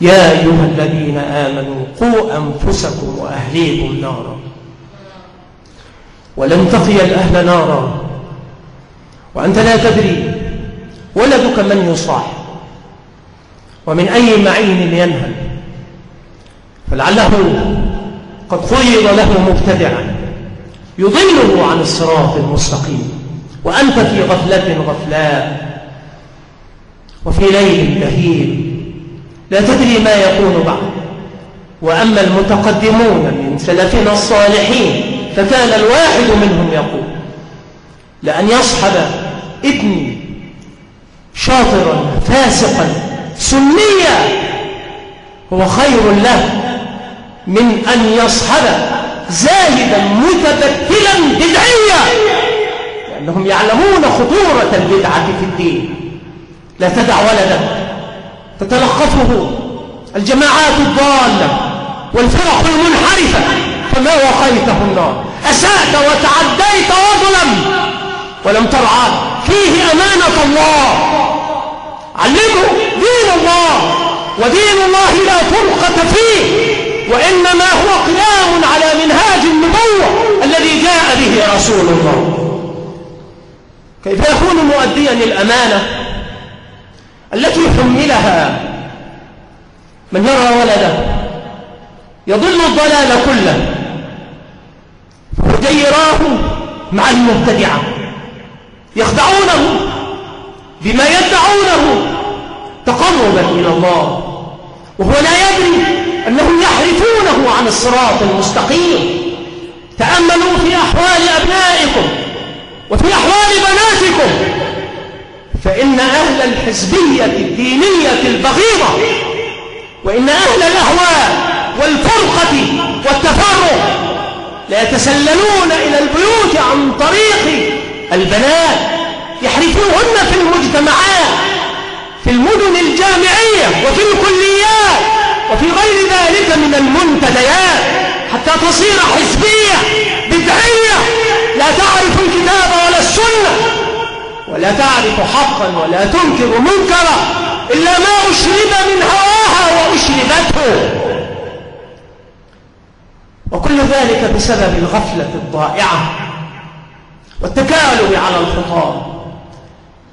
يا أيها الذين آمنوا قوا أنفسكم وأهليكم نارا ولن تقي الأهل نارا وأنت لا تدري ولدك من يصاحب ومن أي معين ينهل، فلعله قد خير له مبتدعا يضله عن الصراط المستقيم وأنت في غفلة غفلاء وفي ليل بهيم لا تدري ما يكون بعد. وأما المتقدمون من سلفنا الصالحين فكان الواحد منهم يقول: لأن يصحب ابني شاطرا فاسقا سنيا هو خير له من أن يصحب زاهدا متبتلا بدعيا، لأنهم يعلمون خطورة البدعة في الدين. لا تدع ولدا تتلقفه الجماعات الضالة والفرق المنحرفة فما وقيته النار. أسأت وتعديت وظلم ولم ترعى فيه أمانة الله. علمه دين الله، ودين الله لا فرقة فيه، وإنما هو قيام على منهاج النبوة الذي جاء به رسول الله. كيف يكون مؤديا الأمانة التي حملها من يرى ولده يضل الضلال كله فيراه مع المبتدعة يخدعونه بما يدعونه تقربا إلى الله، وهو لا يدري أنهم يحرفونه عن الصراط المستقيم. تأملوا في أحوال أبنائكم وفي أحوال بناتكم، فإن أهل الحزبية الدينية البغيضة وإن أهل الأهواء والفرقة والتفرق لا يتسللون إلى البيوت عن طريق البنات، يحرفوهن في المجتمعات، في المدن الجامعية وفي الكليات وفي غير ذلك من المنتديات، حتى تصير حزبية بدعية لا تعرف الكتاب ولا السنة ولا تعرف حقا ولا تنكر منكرا إلا ما أشرب من هواها وأشربته. وكل ذلك بسبب الغفلة الضائعة والتكالب على الخطاب